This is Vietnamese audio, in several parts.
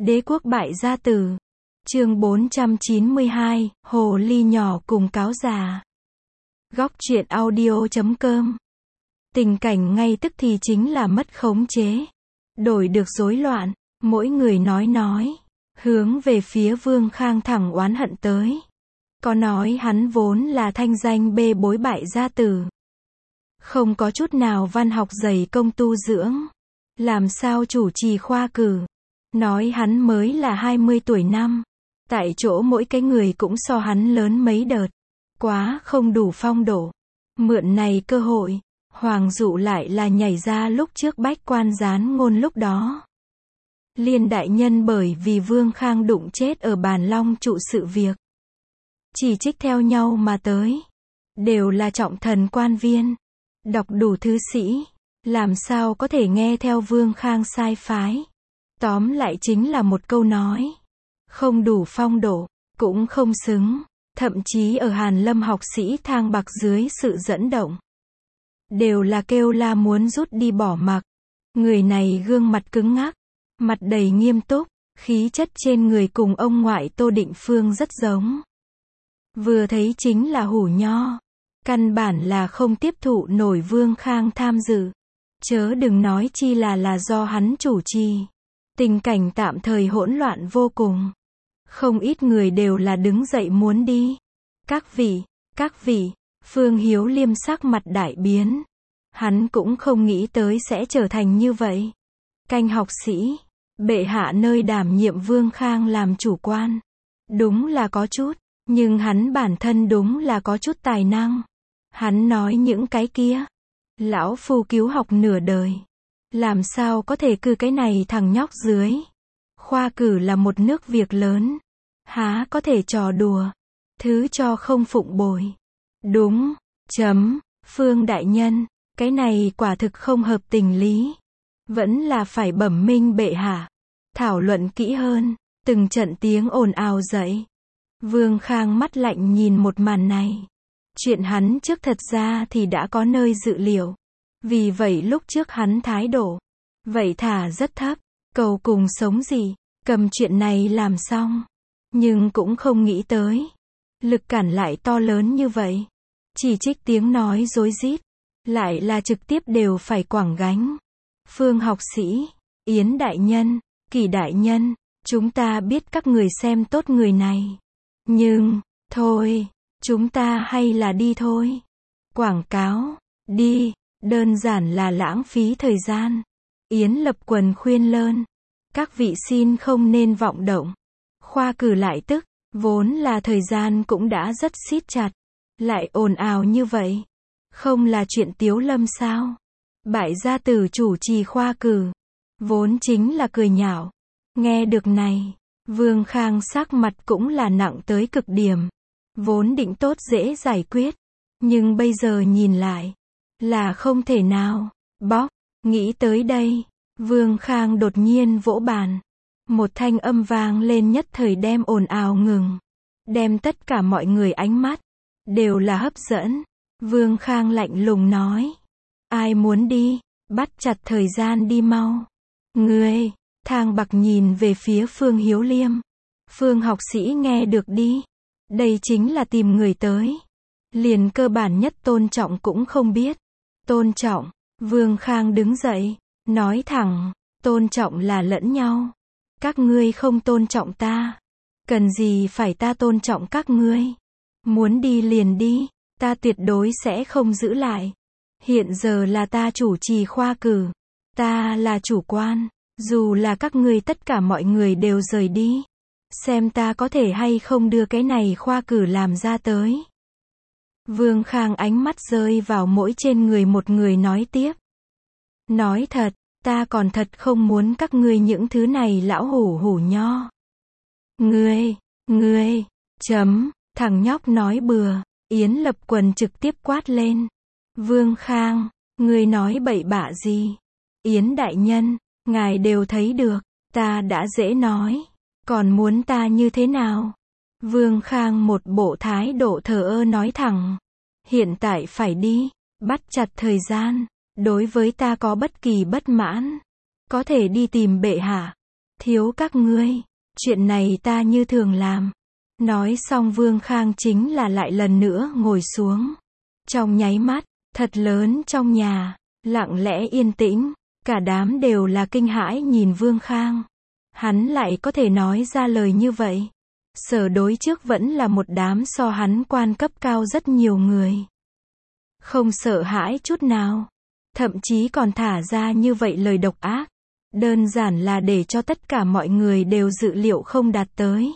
Đế quốc bại gia tử. Chương 492, Hồ ly nhỏ cùng cáo già. Góc truyện audio.com. Tình cảnh ngay tức thì chính là mất khống chế. Đổi được rối loạn, mỗi người nói, hướng về phía Vương Khang thẳng oán hận tới. Có nói hắn vốn là thanh danh bê bối bại gia tử. Không có chút nào văn học dày công tu dưỡng. Làm sao chủ trì khoa cử. Nói hắn mới là 20 tuổi năm. Tại chỗ mỗi cái người cũng so hắn lớn mấy đợt. Quá không đủ phong độ. Mượn này cơ hội, Hoàng Dụ lại là nhảy ra lúc trước bách quan gián ngôn lúc đó. Liên đại nhân bởi vì Vương Khang đụng chết ở bàn long trụ sự việc. Chỉ trích theo nhau mà tới. Đều là trọng thần quan viên. Đọc đủ thư sĩ. Làm sao có thể nghe theo Vương Khang sai phái. Tóm lại chính là một câu nói. Không đủ phong độ, cũng không xứng. Thậm chí ở Hàn Lâm học sĩ Thang Bạc dưới sự dẫn động. Đều là kêu la muốn rút đi bỏ mặc. Người này gương mặt cứng ngắc. Mặt đầy nghiêm túc. Khí chất trên người cùng ông ngoại Tô Định Phương rất giống. Vừa thấy chính là hủ nho. Căn bản là không tiếp thụ nổi Vương Khang tham dự. Chớ đừng nói chi là do hắn chủ trì. Tình cảnh tạm thời hỗn loạn vô cùng. Không ít người đều là đứng dậy muốn đi. Các vị, Phương Hiếu Liêm sắc mặt đại biến. Hắn cũng không nghĩ tới sẽ trở thành như vậy. Canh học sĩ, bệ hạ nơi đảm nhiệm Vương Khang làm chủ quan. Đúng là có chút, nhưng hắn bản thân đúng là có chút tài năng. Hắn nói những cái kia. Lão phu cứu học nửa đời. Làm sao có thể cư cái này thằng nhóc dưới. Khoa cử là một nước việc lớn. Há có thể trò đùa. Thứ cho không phụng bồi. Đúng. Phương đại nhân. Cái này quả thực không hợp tình lý. Vẫn là phải bẩm minh bệ hạ. Thảo luận kỹ hơn. Từng trận tiếng ồn ào dậy. Vương Khang mắt lạnh nhìn một màn này. Chuyện hắn trước thật ra thì đã có nơi dự liệu. Vì vậy lúc trước hắn thái độ. Vậy thả rất thấp. Cầu cùng sống gì. Cầm chuyện này làm xong. Nhưng cũng không nghĩ tới. Lực cản lại to lớn như vậy. Chỉ trích tiếng nói rối rít. Lại là trực tiếp đều phải quẳng gánh. Phương học sĩ. Yến đại nhân. Kỳ đại nhân. Chúng ta biết các người xem tốt người này. Nhưng, thôi. Chúng ta hay là đi thôi. Quảng cáo. Đi. Đơn giản là lãng phí thời gian. Yến Lập Quần khuyên lơn. Các vị xin không nên vọng động. Khoa cử lại tức. Vốn là thời gian cũng đã rất siết chặt. Lại ồn ào như vậy. Không là chuyện tiếu lâm sao. Bại gia tử chủ trì khoa cử. Vốn chính là cười nhạo. Nghe được này. Vương Khang sắc mặt cũng là nặng tới cực điểm. Vốn định tốt dễ giải quyết. Nhưng bây giờ nhìn lại. Là không thể nào. Bóc. Nghĩ tới đây. Vương Khang đột nhiên vỗ bàn. Một thanh âm vang lên nhất thời đem ồn ào ngừng. Đem tất cả mọi người ánh mắt. Đều là hấp dẫn. Vương Khang lạnh lùng nói. Ai muốn đi. Bắt chặt thời gian đi mau. Ngươi. Thang Bạc nhìn về phía Phương Hiếu Liêm. Phương học sĩ nghe được đi. Đây chính là tìm người tới. Liền cơ bản nhất tôn trọng cũng không biết. Tôn trọng. Vương Khang đứng dậy. Nói thẳng. Tôn trọng là lẫn nhau. Các ngươi không tôn trọng ta. Cần gì phải ta tôn trọng các ngươi. Muốn đi liền đi. Ta tuyệt đối sẽ không giữ lại. Hiện giờ là ta chủ trì khoa cử. Ta là chủ quan. Dù là các ngươi tất cả mọi người đều rời đi. Xem ta có thể hay không đưa cái này khoa cử làm ra tới. Vương Khang ánh mắt rơi vào mỗi trên người một người nói tiếp. Nói thật, ta còn thật không muốn các ngươi những thứ này lão hủ nho. Ngươi, thằng nhóc nói bừa. Yến Lập Quần trực tiếp quát lên. Vương Khang, ngươi nói bậy bạ gì? Yến đại nhân, ngài đều thấy được, ta đã dễ nói. Còn muốn ta như thế nào? Vương Khang một bộ thái độ thờ ơ nói thẳng. Hiện tại phải đi, bắt chặt thời gian. Đối với ta có bất kỳ bất mãn. Có thể đi tìm bệ hạ. Thiếu các ngươi, chuyện này ta như thường làm. Nói xong Vương Khang chính là lại lần nữa ngồi xuống. Trong nháy mắt, thật lớn trong nhà, lặng lẽ yên tĩnh, cả đám đều là kinh hãi nhìn Vương Khang. Hắn lại có thể nói ra lời như vậy. Sở đối trước vẫn là một đám so hắn quan cấp cao rất nhiều người. Không sợ hãi chút nào. Thậm chí còn thả ra như vậy lời độc ác. Đơn giản là để cho tất cả mọi người đều dự liệu không đạt tới.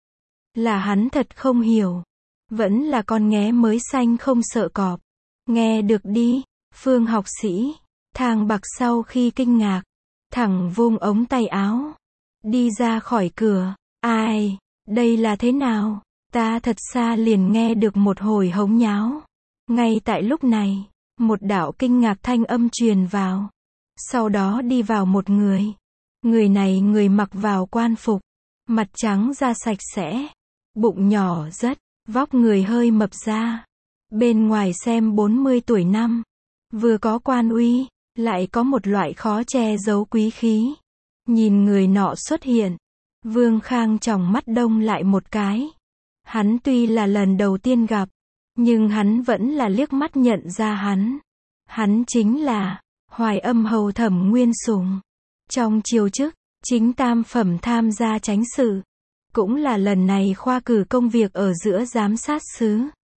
Là hắn thật không hiểu. Vẫn là con nghé mới xanh không sợ cọp. Nghe được đi, Phương học sĩ. Thang Bạc sau khi kinh ngạc, thẳng vung ống tay áo. Đi ra khỏi cửa. Ai, đây là thế nào? Ta thật xa liền nghe được một hồi hống nháo. Ngay tại lúc này, một đạo kinh ngạc thanh âm truyền vào. Sau đó đi vào một người. Người này người mặc vào quan phục. Mặt trắng da sạch sẽ. Bụng nhỏ rất, vóc người hơi mập ra. Bên ngoài xem 40 tuổi năm. Vừa có quan uy, lại có một loại khó che giấu quý khí. Nhìn người nọ xuất hiện. Vương Khang tròng mắt đông lại một cái. Hắn tuy là lần đầu tiên gặp, nhưng hắn vẫn là liếc mắt nhận ra hắn. Hắn chính là Hoài Âm Hầu Thẩm Nguyên Sùng. Trong triều chức, chính tam phẩm tham gia chánh sự. Cũng là lần này khoa cử công việc ở giữa giám sát xứ.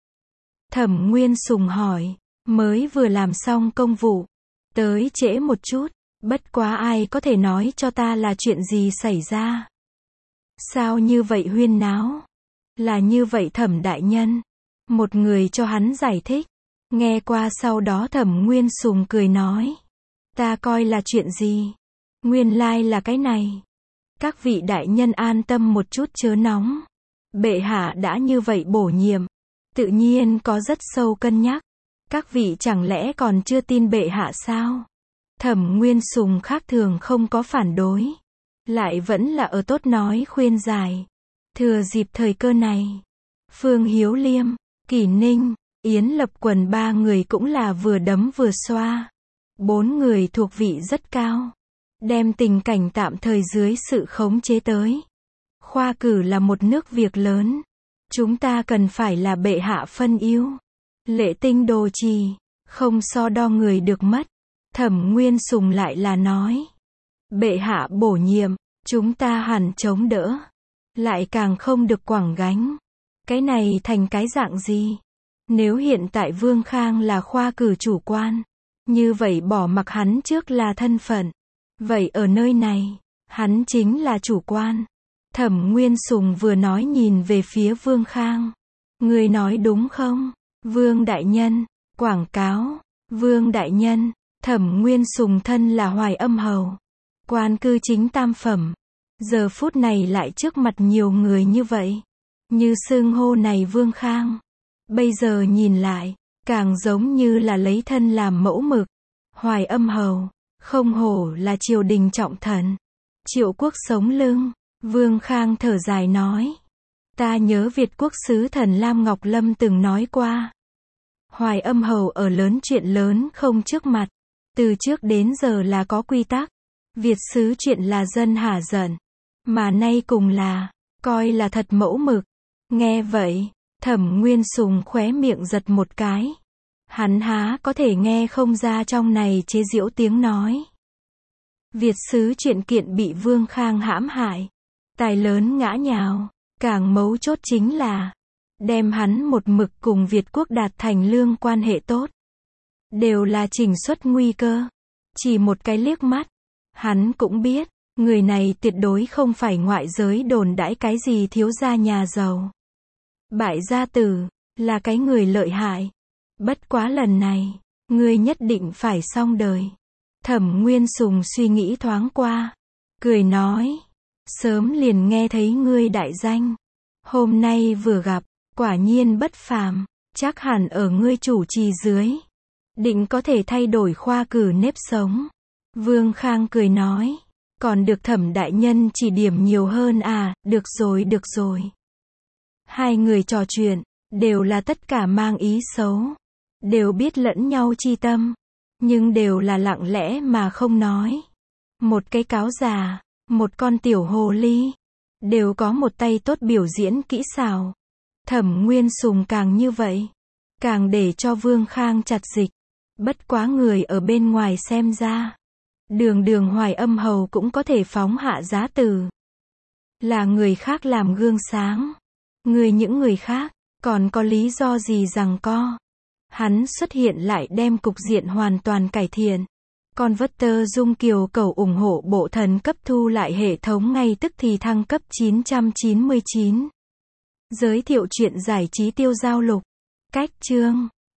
Thẩm Nguyên Sùng hỏi, mới vừa làm xong công vụ. Tới trễ một chút, bất quá ai có thể nói cho ta là chuyện gì xảy ra? Sao như vậy huyên náo? Là như vậy Thẩm đại nhân. Một người cho hắn giải thích. Nghe qua sau đó Thẩm Nguyên Sùng cười nói. Ta coi là chuyện gì? Nguyên lai là cái này. Các vị đại nhân an tâm một chút chớ nóng. Bệ hạ đã như vậy bổ nhiệm. Tự nhiên có rất sâu cân nhắc. Các vị chẳng lẽ còn chưa tin bệ hạ sao? Thẩm Nguyên Sùng khác thường không có phản đối. Lại vẫn là ở tốt nói khuyên giải. Thừa dịp thời cơ này. Phương Hiếu Liêm, Kỷ Ninh, Yến Lập Quần ba người cũng là vừa đấm vừa xoa. Bốn người thuộc vị rất cao. Đem tình cảnh tạm thời dưới sự khống chế tới. Khoa cử là một nước việc lớn. Chúng ta cần phải là bệ hạ phân ưu. Lệ tinh đồ trì. Không so đo người được mất. Thẩm Nguyên Sùng lại là nói. Bệ hạ bổ nhiệm. Chúng ta hẳn chống đỡ. Lại càng không được quẳng gánh. Cái này thành cái dạng gì? Nếu hiện tại Vương Khang là khoa cử chủ quan. Như vậy bỏ mặc hắn trước là thân phận. Vậy ở nơi này, hắn chính là chủ quan. Thẩm Nguyên Sùng vừa nói nhìn về phía Vương Khang. Người nói đúng không? Vương đại nhân, quảng cáo. Vương đại nhân, Thẩm Nguyên Sùng thân là Hoài Âm Hầu. Quan cư chính tam phẩm. Giờ phút này lại trước mặt nhiều người như vậy. Như xưng hô này Vương Khang. Bây giờ nhìn lại, càng giống như là lấy thân làm mẫu mực. Hoài Âm Hầu, không hổ là triều đình trọng thần. Triệu quốc sống lưng, Vương Khang thở dài nói. Ta nhớ Việt quốc sứ thần Lam Ngọc Lâm từng nói qua. Hoài Âm Hầu ở lớn chuyện lớn không trước mặt. Từ trước đến giờ là có quy tắc. Việt sứ chuyện là dân hả giận. Mà nay cùng là, coi là thật mẫu mực. Nghe vậy, Thẩm Nguyên Sùng khóe miệng giật một cái. Hắn há có thể nghe không ra trong này chế giễu tiếng nói. Việt sứ chuyện kiện bị Vương Khang hãm hại. Tài lớn ngã nhào. Càng mấu chốt chính là đem hắn một mực cùng Việt quốc đạt thành lương quan hệ tốt. Đều là chỉnh xuất nguy cơ. Chỉ một cái liếc mắt. Hắn cũng biết. Người này tuyệt đối không phải ngoại giới đồn đãi cái gì thiếu gia nhà giàu. Bại gia tử, là cái người lợi hại. Bất quá lần này, ngươi nhất định phải xong đời. Thẩm Nguyên Sùng suy nghĩ thoáng qua. Cười nói, sớm liền nghe thấy ngươi đại danh. Hôm nay vừa gặp, quả nhiên bất phàm. Chắc hẳn ở ngươi chủ trì dưới. Định có thể thay đổi khoa cử nếp sống. Vương Khang cười nói. Còn được Thẩm đại nhân chỉ điểm nhiều hơn à, được rồi được rồi. Hai người trò chuyện, đều là tất cả mang ý xấu. Đều biết lẫn nhau chi tâm. Nhưng đều là lặng lẽ mà không nói. Một cái cáo già, Một con tiểu hồ ly. Đều có một tay tốt biểu diễn kỹ xảo. Thẩm Nguyên Sùng càng như vậy. Càng để cho Vương Khang chặt dịch. Bất quá người ở bên ngoài xem ra. Đường Hoài Âm hầu cũng có thể phóng hạ giá từ. Là người khác làm gương sáng. Những người khác, còn có lý do gì giằng co. Hắn xuất hiện lại đem cục diện hoàn toàn cải thiện. Converter Dung Kiều cầu ủng hộ bộ thần cấp thu lại hệ thống ngay tức thì thăng cấp 999. Giới thiệu truyện giải trí tiêu giao lục. Cách chương